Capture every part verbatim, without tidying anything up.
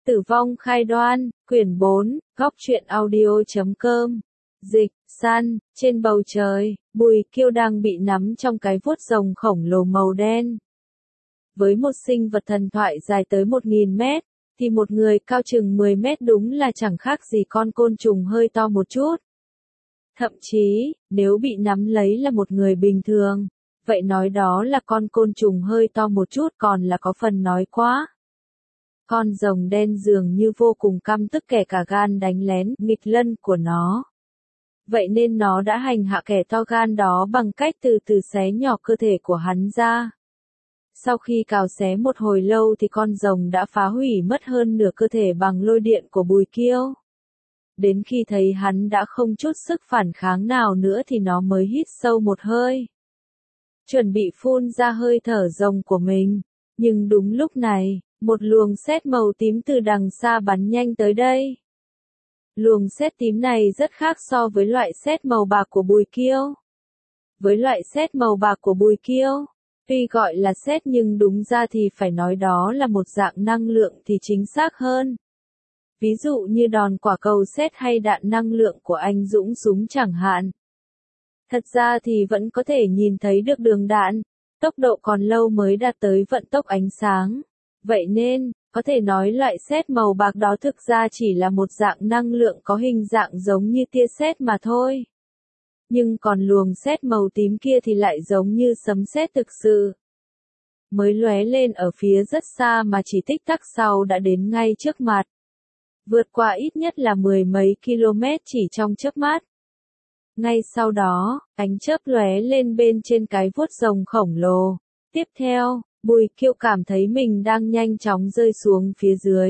Tử vong khai đoan, quyển bốn, góc truyện audio chấm com. Dịch, San, trên bầu trời, Bùi Kiêu đang bị nắm trong cái vuốt rồng khổng lồ màu đen. Với một sinh vật thần thoại dài tới một nghìn mét, thì một người cao chừng mười mét đúng là chẳng khác gì con côn trùng hơi to một chút. Thậm chí, nếu bị nắm lấy là một người bình thường, vậy nói đó là con côn trùng hơi to một chút còn là có phần nói quá. Con rồng đen dường như vô cùng căm tức kẻ cả gan đánh lén, nghịch lân của nó. Vậy nên nó đã hành hạ kẻ to gan đó bằng cách từ từ xé nhỏ cơ thể của hắn ra. Sau khi cào xé một hồi lâu thì con rồng đã phá hủy mất hơn nửa cơ thể bằng lôi điện của Bùi Kiêu. Đến khi thấy hắn đã không chút sức phản kháng nào nữa thì nó mới hít sâu một hơi. Chuẩn bị phun ra hơi thở rồng của mình. Nhưng đúng lúc này, một luồng sét màu tím từ đằng xa bắn nhanh tới đây. Luồng sét tím này rất khác so với loại sét màu bạc của Bùi Kiêu. Với loại sét màu bạc của Bùi Kiêu, tuy gọi là sét nhưng đúng ra thì phải nói đó là một dạng năng lượng thì chính xác hơn. Ví dụ như đòn quả cầu sét hay đạn năng lượng của anh Dũng súng chẳng hạn. Thật ra thì vẫn có thể nhìn thấy được đường đạn, tốc độ còn lâu mới đạt tới vận tốc ánh sáng. Vậy nên, có thể nói loại sét màu bạc đó thực ra chỉ là một dạng năng lượng có hình dạng giống như tia sét mà thôi. Nhưng còn luồng sét màu tím kia thì lại giống như sấm sét thực sự. Mới lóe lên ở phía rất xa mà chỉ tích tắc sau đã đến ngay trước mặt. Vượt qua ít nhất là mười mấy km chỉ trong chớp mắt. Ngay sau đó, ánh chớp lóe lên bên trên cái vuốt rồng khổng lồ. Tiếp theo, Bùi Kiêu cảm thấy mình đang nhanh chóng rơi xuống phía dưới.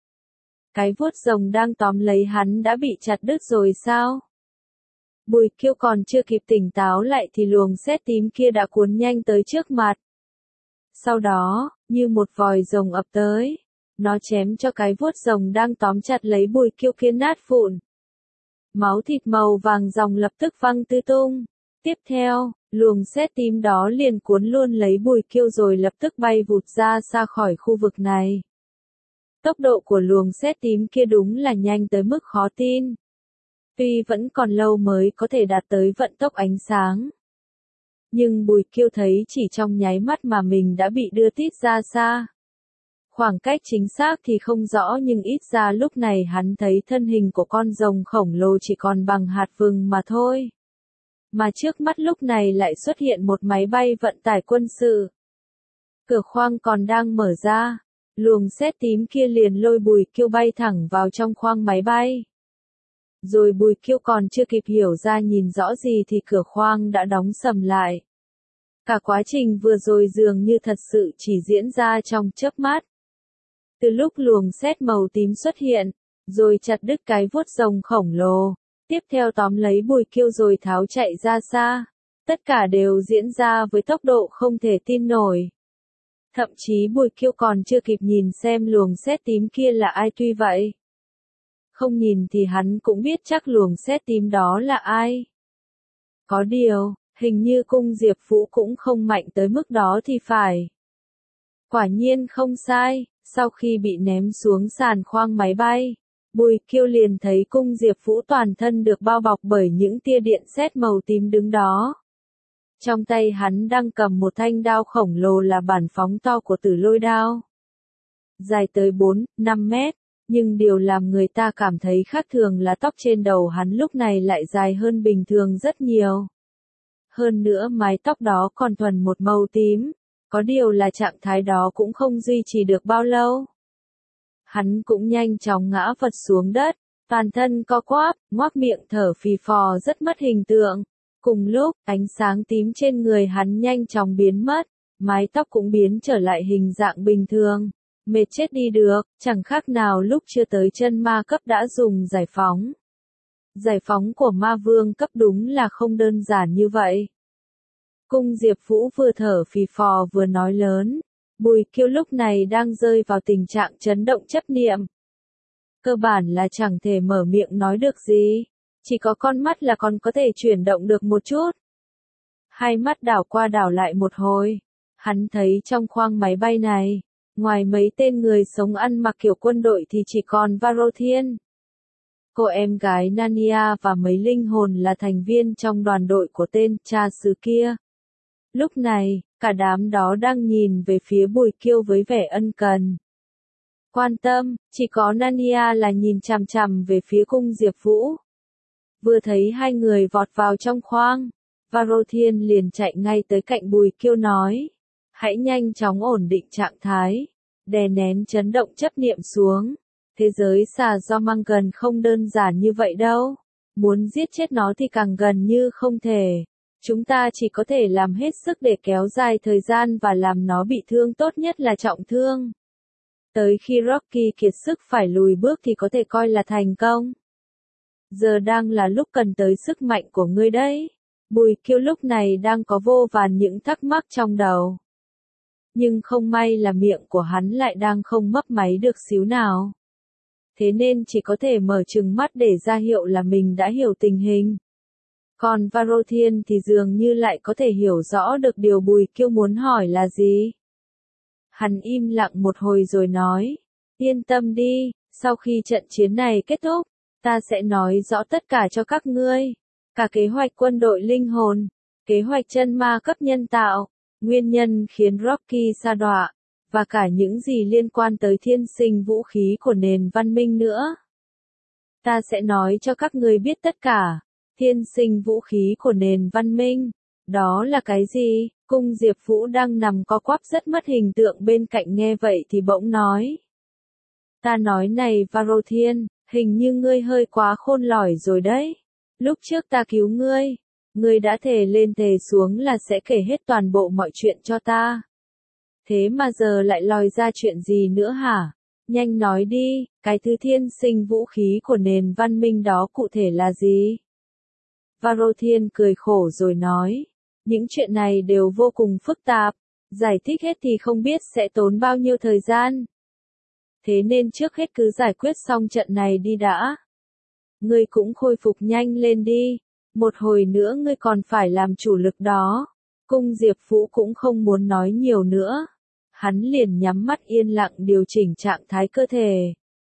Cái vuốt rồng đang tóm lấy hắn đã bị chặt đứt rồi sao? Bùi Kiêu còn chưa kịp tỉnh táo lại thì luồng sét tím kia đã cuốn nhanh tới trước mặt. Sau đó, như một vòi rồng ập tới, nó chém cho cái vuốt rồng đang tóm chặt lấy Bùi Kiêu kia nát vụn. Máu thịt màu vàng ròng lập tức văng tứ tung. Tiếp theo, luồng sét tím đó liền cuốn luôn lấy Bùi Kiêu rồi lập tức bay vụt ra xa khỏi khu vực này. Tốc độ của luồng sét tím kia đúng là nhanh tới mức khó tin. Tuy vẫn còn lâu mới có thể đạt tới vận tốc ánh sáng. Nhưng Bùi Kiêu thấy chỉ trong nháy mắt mà mình đã bị đưa tít ra xa. Khoảng cách chính xác thì không rõ nhưng ít ra lúc này hắn thấy thân hình của con rồng khổng lồ chỉ còn bằng hạt vừng mà thôi. Mà trước mắt lúc này lại xuất hiện một máy bay vận tải quân sự. Cửa khoang còn đang mở ra, luồng sét tím kia liền lôi Bùi Kiêu bay thẳng vào trong khoang máy bay. Rồi Bùi Kiêu còn chưa kịp hiểu ra nhìn rõ gì thì cửa khoang đã đóng sầm lại. Cả quá trình vừa rồi dường như thật sự chỉ diễn ra trong chớp mắt. Từ lúc luồng sét màu tím xuất hiện, rồi chặt đứt cái vuốt rồng khổng lồ, tiếp theo tóm lấy Bùi Kiêu rồi tháo chạy ra xa. Tất cả đều diễn ra với tốc độ không thể tin nổi. Thậm chí Bùi Kiêu còn chưa kịp nhìn xem luồng sét tím kia là ai tuy vậy. Không nhìn thì hắn cũng biết chắc luồng sét tím đó là ai. Có điều, hình như cung Diệp Vũ cũng không mạnh tới mức đó thì phải. Quả nhiên không sai, sau khi bị ném xuống sàn khoang máy bay, Bùi Kiêu liền thấy cung Diệp Vũ toàn thân được bao bọc bởi những tia điện sét màu tím đứng đó. Trong tay hắn đang cầm một thanh đao khổng lồ là bản phóng to của Tử Lôi đao. Dài tới bốn, năm mét, nhưng điều làm người ta cảm thấy khác thường là tóc trên đầu hắn lúc này lại dài hơn bình thường rất nhiều. Hơn nữa mái tóc đó còn thuần một màu tím, có điều là trạng thái đó cũng không duy trì được bao lâu. Hắn cũng nhanh chóng ngã vật xuống đất, toàn thân co quắp, ngoác miệng thở phì phò rất mất hình tượng. Cùng lúc, ánh sáng tím trên người hắn nhanh chóng biến mất, mái tóc cũng biến trở lại hình dạng bình thường. Mệt chết đi được, chẳng khác nào lúc chưa tới chân ma cấp đã dùng giải phóng. Giải phóng của ma vương cấp đúng là không đơn giản như vậy. Cung Diệp Vũ vừa thở phì phò vừa nói lớn. Bùi Kiêu lúc này đang rơi vào tình trạng chấn động chấp niệm. Cơ bản là chẳng thể mở miệng nói được gì. Chỉ có con mắt là còn có thể chuyển động được một chút. Hai mắt đảo qua đảo lại một hồi. Hắn thấy trong khoang máy bay này, Ngoài mấy tên người sống ăn mặc kiểu quân đội thì chỉ còn Varothian. Cô em gái Nania và mấy linh hồn là thành viên trong đoàn đội của tên cha xứ kia. Lúc này, cả đám đó đang nhìn về phía Bùi Kiêu với vẻ ân cần. Quan tâm, chỉ có Nania là nhìn chằm chằm về phía cung Diệp Vũ. Vừa thấy hai người vọt vào trong khoang, Varothian liền chạy ngay tới cạnh Bùi Kiêu nói. Hãy nhanh chóng ổn định trạng thái, đè nén chấn động chấp niệm xuống. Thế giới xà do mang gần không đơn giản như vậy đâu. Muốn giết chết nó thì càng gần như không thể. Chúng ta chỉ có thể làm hết sức để kéo dài thời gian và làm nó bị thương, tốt nhất là trọng thương. Tới khi Rocky kiệt sức phải lùi bước thì có thể coi là thành công. Giờ đang là lúc cần tới sức mạnh của ngươi đấy. Bùi Kiêu lúc này đang có vô vàn những thắc mắc trong đầu. Nhưng không may là miệng của hắn lại đang không mấp máy được xíu nào. Thế nên chỉ có thể mở trừng mắt để ra hiệu là mình đã hiểu tình hình. Còn Varothian thì dường như lại có thể hiểu rõ được điều Bùi Kiêu muốn hỏi là gì. Hắn im lặng một hồi rồi nói, yên tâm đi, sau khi trận chiến này kết thúc, ta sẽ nói rõ tất cả cho các ngươi. Cả kế hoạch quân đội linh hồn, kế hoạch chân ma cấp nhân tạo, nguyên nhân khiến Rocky sa đọa, và cả những gì liên quan tới thiên sinh vũ khí của nền văn minh nữa. Ta sẽ nói cho các ngươi biết tất cả. Thiên sinh vũ khí của nền văn minh, đó là cái gì? Cung Diệp Vũ đang nằm co quắp rất mất hình tượng bên cạnh nghe vậy thì bỗng nói. Ta nói này Varothian, hình như ngươi hơi quá khôn lỏi rồi đấy. Lúc trước ta cứu ngươi, ngươi đã thề lên thề xuống là sẽ kể hết toàn bộ mọi chuyện cho ta. Thế mà giờ lại lòi ra chuyện gì nữa hả? Nhanh nói đi, cái thứ thiên sinh vũ khí của nền văn minh đó cụ thể là gì? Varothian cười khổ rồi nói, những chuyện này đều vô cùng phức tạp, giải thích hết thì không biết sẽ tốn bao nhiêu thời gian. Thế nên trước hết cứ giải quyết xong trận này đi đã. Ngươi cũng khôi phục nhanh lên đi, một hồi nữa ngươi còn phải làm chủ lực đó. Cung Diệp Vũ cũng không muốn nói nhiều nữa. Hắn liền nhắm mắt yên lặng điều chỉnh trạng thái cơ thể.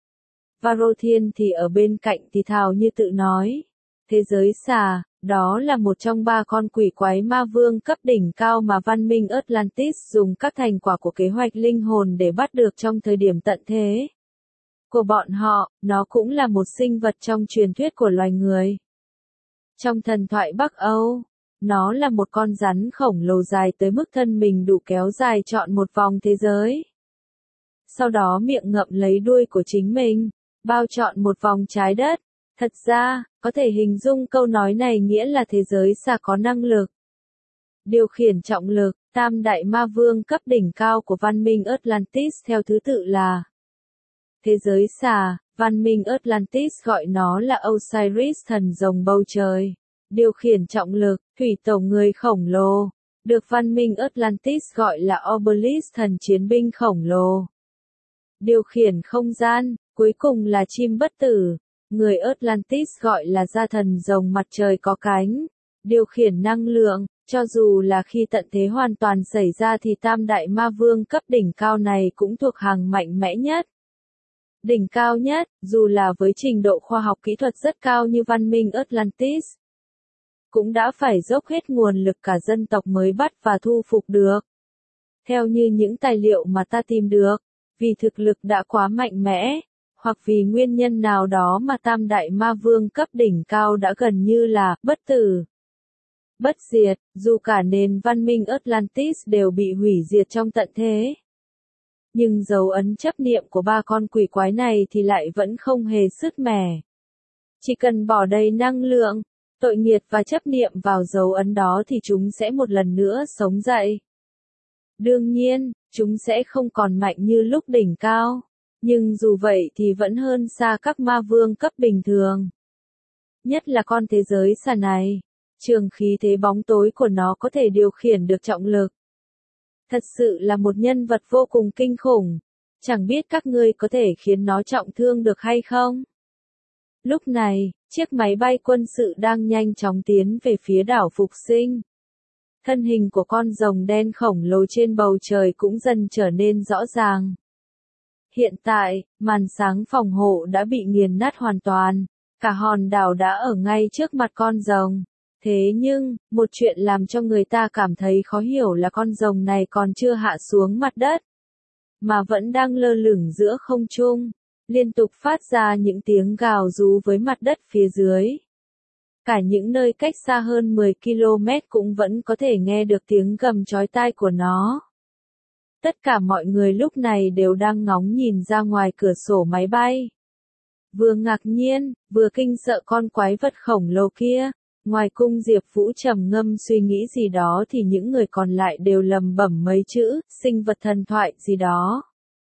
Varothian thì ở bên cạnh thì thào như tự nói. Thế giới xà, đó là một trong ba con quỷ quái ma vương cấp đỉnh cao mà văn minh Atlantis dùng các thành quả của kế hoạch linh hồn để bắt được trong thời điểm tận thế của bọn họ. Nó cũng là một sinh vật trong truyền thuyết của loài người. Trong thần thoại Bắc Âu, nó là một con rắn khổng lồ dài tới mức thân mình đủ kéo dài trọn một vòng thế giới. Sau đó miệng ngậm lấy đuôi của chính mình, bao trọn một vòng trái đất. Thật ra, có thể hình dung câu nói này nghĩa là thế giới xà có năng lực điều khiển trọng lực. Tam đại ma vương cấp đỉnh cao của văn minh Atlantis theo thứ tự là thế giới xà, văn minh Atlantis gọi nó là Osiris thần rồng bầu trời, điều khiển trọng lực, thủy tổ người khổng lồ, được văn minh Atlantis gọi là Obelisk thần chiến binh khổng lồ, điều khiển không gian, cuối cùng là chim bất tử. Người Atlantis gọi là gia thần rồng mặt trời có cánh, điều khiển năng lượng. Cho dù là khi tận thế hoàn toàn xảy ra thì tam đại ma vương cấp đỉnh cao này cũng thuộc hàng mạnh mẽ nhất. Đỉnh cao nhất, dù là với trình độ khoa học kỹ thuật rất cao như văn minh Atlantis, cũng đã phải dốc hết nguồn lực cả dân tộc mới bắt và thu phục được. Theo như những tài liệu mà ta tìm được, vì thực lực đã quá mạnh mẽ, hoặc vì nguyên nhân nào đó mà tam đại ma vương cấp đỉnh cao đã gần như là bất tử, bất diệt, dù cả nền văn minh Atlantis đều bị hủy diệt trong tận thế. Nhưng dấu ấn chấp niệm của ba con quỷ quái này thì lại vẫn không hề sứt mẻ. Chỉ cần bỏ đầy năng lượng, tội nghiệt và chấp niệm vào dấu ấn đó thì chúng sẽ một lần nữa sống dậy. Đương nhiên, chúng sẽ không còn mạnh như lúc đỉnh cao. Nhưng dù vậy thì vẫn hơn xa các ma vương cấp bình thường. Nhất là con thế giới xà này, trường khí thế bóng tối của nó có thể điều khiển được trọng lực. Thật sự là một nhân vật vô cùng kinh khủng. Chẳng biết các ngươi có thể khiến nó trọng thương được hay không? Lúc này, chiếc máy bay quân sự đang nhanh chóng tiến về phía đảo Phục Sinh. Thân hình của con rồng đen khổng lồ trên bầu trời cũng dần trở nên rõ ràng. Hiện tại, màn sáng phòng hộ đã bị nghiền nát hoàn toàn, cả hòn đảo đã ở ngay trước mặt con rồng. Thế nhưng, một chuyện làm cho người ta cảm thấy khó hiểu là con rồng này còn chưa hạ xuống mặt đất, mà vẫn đang lơ lửng giữa không trung, liên tục phát ra những tiếng gào rú với mặt đất phía dưới. Cả những nơi cách xa hơn mười ki lô mét cũng vẫn có thể nghe được tiếng gầm chói tai của nó. Tất cả mọi người lúc này đều đang ngóng nhìn ra ngoài cửa sổ máy bay. Vừa ngạc nhiên, vừa kinh sợ con quái vật khổng lồ kia. Ngoài cung Diệp Vũ trầm ngâm suy nghĩ gì đó thì những người còn lại đều lầm bẩm mấy chữ, sinh vật thần thoại gì đó.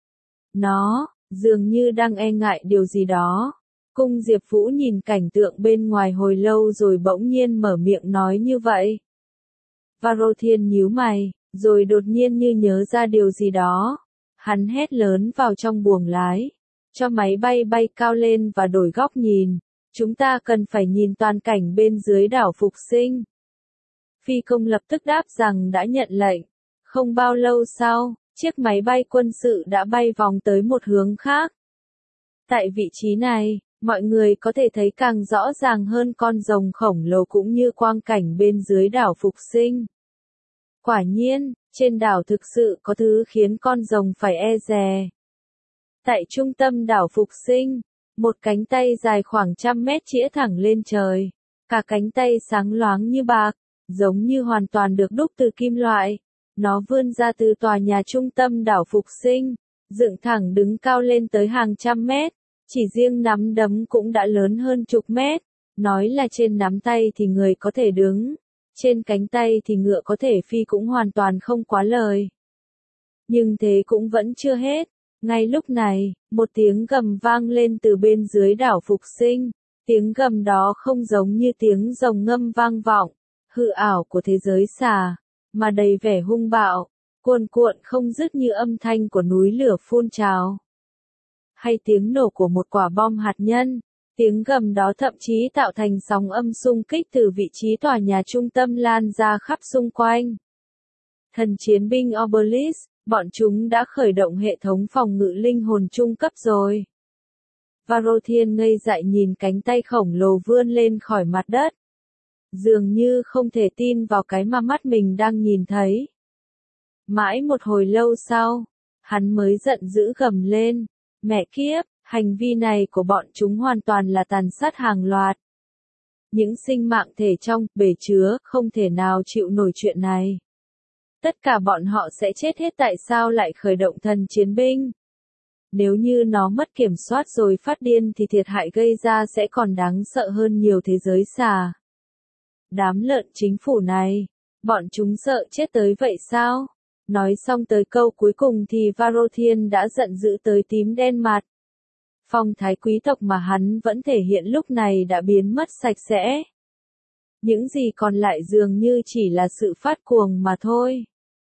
Nó, dường như đang e ngại điều gì đó. Cung Diệp Vũ nhìn cảnh tượng bên ngoài hồi lâu rồi bỗng nhiên mở miệng nói như vậy. Varothiên nhíu mày, rồi đột nhiên như nhớ ra điều gì đó. Hắn hét lớn vào trong buồng lái, cho máy bay bay cao lên và đổi góc nhìn. Chúng ta cần phải nhìn toàn cảnh bên dưới đảo Phục Sinh. Phi công lập tức đáp rằng đã nhận lệnh. Không bao lâu sau, chiếc máy bay quân sự đã bay vòng tới một hướng khác. Tại vị trí này, mọi người có thể thấy càng rõ ràng hơn con rồng khổng lồ cũng như quang cảnh bên dưới đảo Phục Sinh. Quả nhiên, trên đảo thực sự có thứ khiến con rồng phải e dè. Tại trung tâm đảo Phục Sinh, một cánh tay dài khoảng trăm mét chĩa thẳng lên trời. Cả cánh tay sáng loáng như bạc, giống như hoàn toàn được đúc từ kim loại. Nó vươn ra từ tòa nhà trung tâm đảo Phục Sinh, dựng thẳng đứng cao lên tới hàng trăm mét. Chỉ riêng nắm đấm cũng đã lớn hơn chục mét. Nói là trên nắm tay thì người có thể đứng, trên cánh tay thì ngựa có thể phi cũng hoàn toàn không quá lời. Nhưng thế cũng vẫn chưa hết. Ngay lúc này, một tiếng gầm vang lên từ bên dưới đảo Phục Sinh. Tiếng gầm đó không giống như tiếng rồng ngâm vang vọng, hư ảo của thế giới xà, mà đầy vẻ hung bạo, cuồn cuộn không dứt như âm thanh của núi lửa phun trào. Hay tiếng nổ của một quả bom hạt nhân. Tiếng gầm đó thậm chí tạo thành sóng âm xung kích từ vị trí tòa nhà trung tâm lan ra khắp xung quanh. Thần chiến binh Obelisk, bọn chúng đã khởi động hệ thống phòng ngự linh hồn trung cấp rồi. Varothiên ngây dại nhìn cánh tay khổng lồ vươn lên khỏi mặt đất. Dường như không thể tin vào cái mà mắt mình đang nhìn thấy. Mãi một hồi lâu sau, hắn mới giận dữ gầm lên. Mẹ kiếp, hành vi này của bọn chúng hoàn toàn là tàn sát hàng loạt. Những sinh mạng thể trong bể chứa không thể nào chịu nổi chuyện này. Tất cả bọn họ sẽ chết hết, tại sao lại khởi động thần chiến binh? Nếu như nó mất kiểm soát rồi phát điên thì thiệt hại gây ra sẽ còn đáng sợ hơn nhiều thế giới xà. Đám lợn chính phủ này, bọn chúng sợ chết tới vậy sao? Nói xong tới câu cuối cùng thì Varothiên đã giận dữ tới tím đen mặt. Phong thái quý tộc mà hắn vẫn thể hiện lúc này đã biến mất sạch sẽ. Những gì còn lại dường như chỉ là sự phát cuồng mà thôi.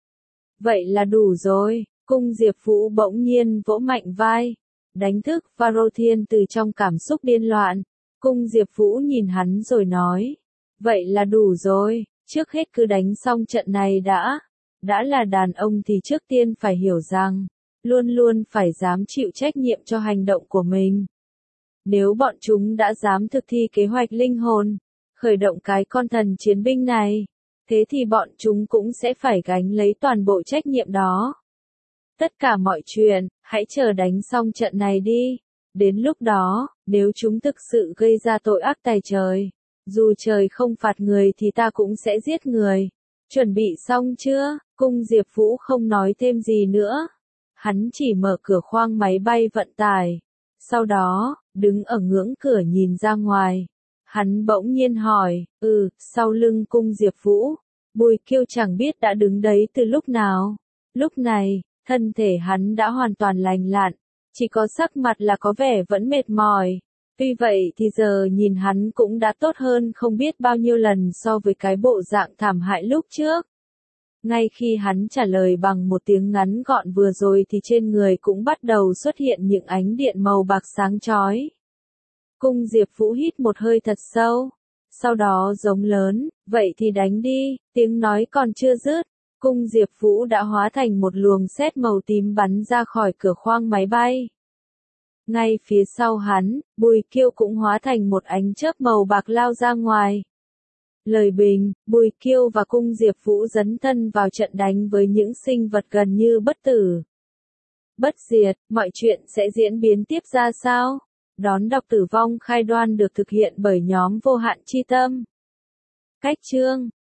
Vậy là đủ rồi, cung Diệp Vũ bỗng nhiên vỗ mạnh vai, đánh thức Varothiên từ trong cảm xúc điên loạn. Cung Diệp Vũ nhìn hắn rồi nói, vậy là đủ rồi, trước hết cứ đánh xong trận này đã. Đã là đàn ông thì trước tiên phải hiểu rằng, luôn luôn phải dám chịu trách nhiệm cho hành động của mình. Nếu bọn chúng đã dám thực thi kế hoạch linh hồn, khởi động cái con thần chiến binh này, thế thì bọn chúng cũng sẽ phải gánh lấy toàn bộ trách nhiệm đó. Tất cả mọi chuyện, hãy chờ đánh xong trận này đi. Đến lúc đó, nếu chúng thực sự gây ra tội ác tày trời, dù trời không phạt người thì ta cũng sẽ giết người. Chuẩn bị xong chưa? Cung Diệp Vũ không nói thêm gì nữa. Hắn chỉ mở cửa khoang máy bay vận tải. Sau đó, đứng ở ngưỡng cửa nhìn ra ngoài. Hắn bỗng nhiên hỏi, ừ, sau lưng cung Diệp Vũ. Bùi Kiêu chẳng biết đã đứng đấy từ lúc nào. Lúc này, thân thể hắn đã hoàn toàn lành lặn. Chỉ có sắc mặt là có vẻ vẫn mệt mỏi. Tuy vậy thì giờ nhìn hắn cũng đã tốt hơn không biết bao nhiêu lần so với cái bộ dạng thảm hại lúc trước. Ngay khi hắn trả lời bằng một tiếng ngắn gọn vừa rồi thì trên người cũng bắt đầu xuất hiện những ánh điện màu bạc sáng chói. Cung Diệp Vũ hít một hơi thật sâu. Sau đó giống lớn, vậy thì đánh đi, tiếng nói còn chưa dứt. Cung Diệp Vũ đã hóa thành một luồng sét màu tím bắn ra khỏi cửa khoang máy bay. Ngay phía sau hắn, Bùi Kiêu cũng hóa thành một ánh chớp màu bạc lao ra ngoài. Lời bình, Bùi Kiêu và Cung Diệp Vũ dấn thân vào trận đánh với những sinh vật gần như bất tử. Bất diệt, mọi chuyện sẽ diễn biến tiếp ra sao? Đón đọc Tử vong khai đoan được thực hiện bởi nhóm Vô Hạn Chi Tâm. Cách chương